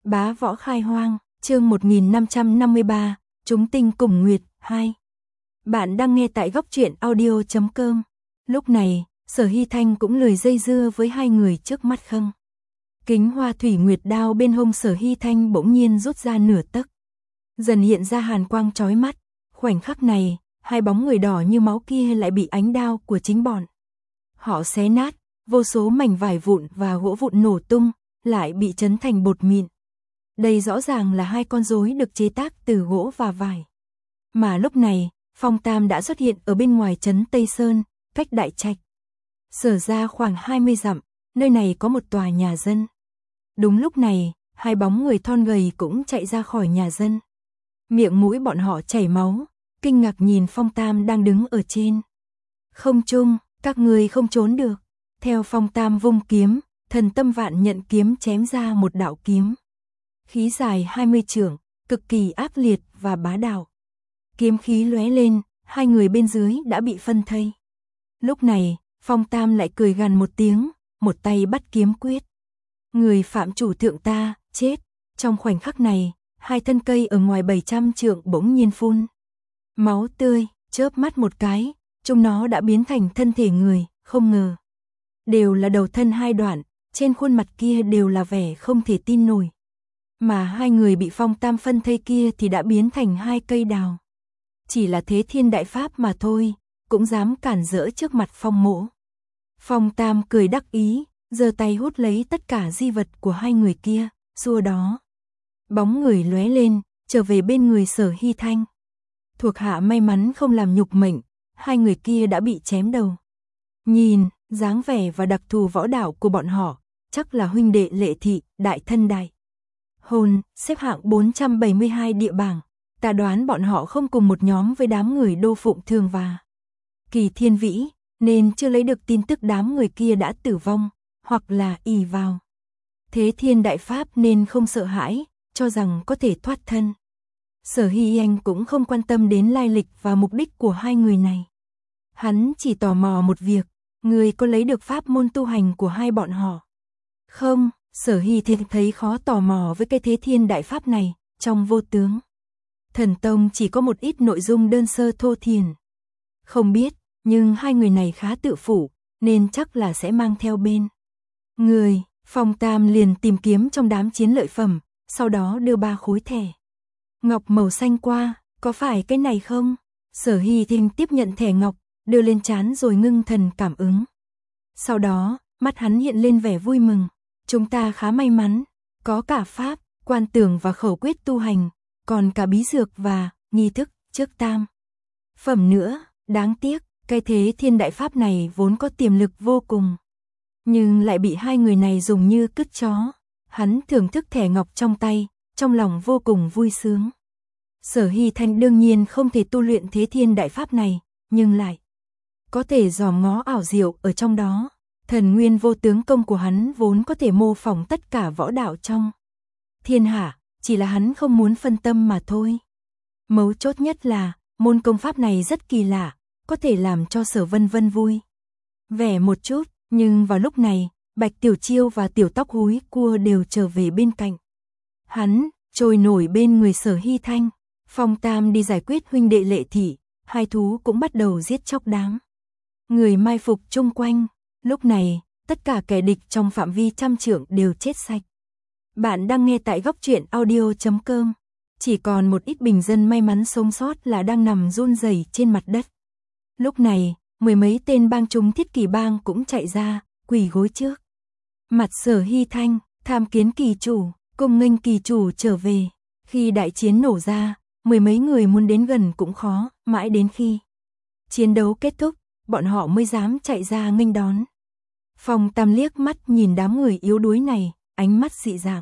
Bá võ khai hoang, chương 1553, chúng tinh cùng nguyệt, 2. Bạn đang nghe tại góc truyện audio.com. Lúc này, Sở Hy Thanh cũng lười dây dưa với hai người trước mắt khâng. Kính hoa thủy nguyệt đao bên hông Sở Hy Thanh bỗng nhiên rút ra nửa tấc. Dần hiện ra hàn quang chói mắt, khoảnh khắc này, hai bóng người đỏ như máu kia lại bị ánh đao của chính bọn họ xé nát, vô số mảnh vải vụn và gỗ vụn nổ tung, lại bị chấn thành bột mịn. Đây rõ ràng là hai con rối được chế tác từ gỗ và vải. Mà lúc này, Phong Tam đã xuất hiện ở bên ngoài trấn Tây Sơn, cách Đại Trạch Sở ra khoảng 20 dặm, nơi này có một tòa nhà dân. Đúng lúc này, hai bóng người thon gầy cũng chạy ra khỏi nhà dân. Miệng mũi bọn họ chảy máu, kinh ngạc nhìn Phong Tam đang đứng ở trên không trung. Các người không trốn được. Theo Phong Tam vung kiếm, Thần Tâm Vạn Nhận kiếm chém ra một đạo kiếm. Khí dài 20 trượng, cực kỳ ác liệt và bá đạo. Kiếm khí lóe lên, hai người bên dưới đã bị phân thây. Lúc này, Phong Tam lại cười gằn một tiếng, một tay bắt kiếm quyết. Người phạm chủ thượng ta, chết. Trong khoảnh khắc này, hai thân cây ở ngoài 700 trượng bỗng nhiên phun máu tươi, chớp mắt một cái, chúng nó đã biến thành thân thể người, không ngờ. Đều là đầu thân hai đoạn, trên khuôn mặt kia đều là vẻ không thể tin nổi. Mà hai người bị Phong Tam phân thây kia thì đã biến thành hai cây đào. Chỉ là Thế Thiên Đại Pháp mà thôi, cũng dám cản rỡ trước mặt Phong Mỗ. Phong Tam cười đắc ý, giơ tay hút lấy tất cả di vật của hai người kia, xua đó. Bóng người lóe lên, trở về bên người Sở Hy Thanh. Thuộc hạ may mắn không làm nhục mệnh, hai người kia đã bị chém đầu. Nhìn, dáng vẻ và đặc thù võ đạo của bọn họ, chắc là huynh đệ Lệ Thị, đại thân đại hôn, xếp hạng 472 địa bảng. Ta đoán bọn họ không cùng một nhóm với đám người Đô Phụng Thường và Kỳ Thiên Vĩ, nên chưa lấy được tin tức đám người kia đã tử vong, hoặc là ỷ vào Thế Thiên Đại Pháp nên không sợ hãi, cho rằng có thể thoát thân. Sở Hy Anh cũng không quan tâm đến lai lịch và mục đích của hai người này. Hắn chỉ tò mò một việc, người có lấy được pháp môn tu hành của hai bọn họ? Không, Sở Hy Thanh thấy khó tò mò với cái Thế Thiên Đại Pháp này, trong Vô Tướng Thần Tông chỉ có một ít nội dung đơn sơ thô thiển. Không biết, nhưng hai người này khá tự phụ, nên chắc là sẽ mang theo bên người. Phong Tam liền tìm kiếm trong đám chiến lợi phẩm, sau đó đưa 3 khối thẻ ngọc màu xanh qua, có phải cái này không? Sở Hy Thanh tiếp nhận thẻ ngọc, đưa lên trán rồi ngưng thần cảm ứng. Sau đó, mắt hắn hiện lên vẻ vui mừng. Chúng ta khá may mắn, có cả pháp, quan tưởng và khẩu quyết tu hành, còn cả bí dược và nghi thức trước tam phẩm nữa. Đáng tiếc, cái Thế Thiên Đại Pháp này vốn có tiềm lực vô cùng, nhưng lại bị hai người này dùng như cứt chó. Hắn thưởng thức thẻ ngọc trong tay, trong lòng vô cùng vui sướng. Sở Hy Thanh đương nhiên không thể tu luyện Thế Thiên Đại Pháp này, nhưng lại có thể dòm ngó ảo diệu ở trong đó. Thần Nguyên Vô Tướng Công của hắn vốn có thể mô phỏng tất cả võ đạo trong thiên hạ, chỉ là hắn không muốn phân tâm mà thôi. Mấu chốt nhất là, môn công pháp này rất kỳ lạ, có thể làm cho Sở Vân Vân vui vẻ một chút, nhưng vào lúc này, Bạch Tiểu Chiêu và Tiểu Tóc Húi Cua đều trở về bên cạnh hắn, trôi nổi bên người Sở Hy Thanh. Phong Tam đi giải quyết huynh đệ Lệ Thị, hai thú cũng bắt đầu giết chóc đám người mai phục chung quanh. Lúc này, tất cả kẻ địch trong phạm vi 100 trượng đều chết sạch. Bạn đang nghe tại góc truyện audio.com. Chỉ còn một ít bình dân may mắn sống sót là đang nằm run rẩy trên mặt đất. Lúc này, mười mấy tên bang chúng Thiết Kỷ bang cũng chạy ra, quỳ gối trước mặt Sở Hy Thanh, tham kiến kỳ chủ, cùng nghênh kỳ chủ trở về. Khi đại chiến nổ ra, mười mấy người muốn đến gần cũng khó, mãi đến khi chiến đấu kết thúc, bọn họ mới dám chạy ra nghênh đón. Phong Tam liếc mắt nhìn đám người yếu đuối này, ánh mắt dị dạng.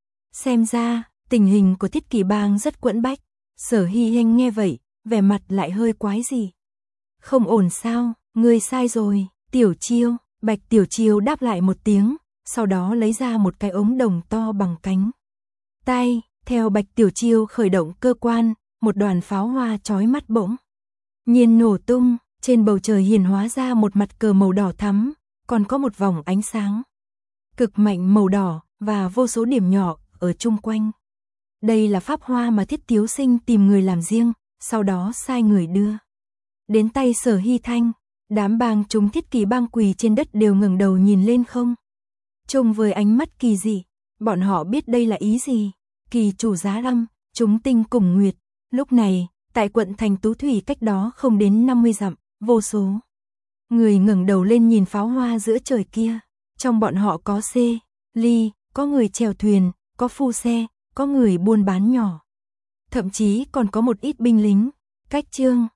Xem ra, tình hình của Thiết Kỷ bang rất quẫn bách. Sở Hy Thanh nghe vậy, vẻ mặt lại hơi quái gì. Không ổn sao, ngươi sai rồi. Tiểu Chiêu, Bạch Tiểu Chiêu đáp lại một tiếng, sau đó lấy ra một cái ống đồng to bằng cánh tay. Theo Bạch Tiểu Chiêu khởi động cơ quan, một đoàn pháo hoa chói mắt bỗng nhiên nổ tung, trên bầu trời hiển hóa ra một mặt cờ màu đỏ thắm, còn có một vòng ánh sáng cực mạnh màu đỏ và vô số điểm nhỏ ở chung quanh. Đây là pháp hoa mà Thiết Tiếu Sinh tìm người làm riêng, sau đó sai người đưa đến tay Sở Hy Thanh. Đám bang chúng Thiết Kỳ bang quỳ trên đất đều ngẩng đầu nhìn lên không trung với ánh mắt kỳ dị. Bọn họ biết đây là ý gì. Kỳ chủ Giá Lâm, chúng tinh cùng nguyệt. Lúc này, tại quận thành Tú Thủy cách đó không đến 50 dặm, vô số người ngẩng đầu lên nhìn pháo hoa giữa trời kia. Trong bọn họ có xe, ly, có người chèo thuyền, có phu xe, có người buôn bán nhỏ. Thậm chí còn có một ít binh lính. Cách chương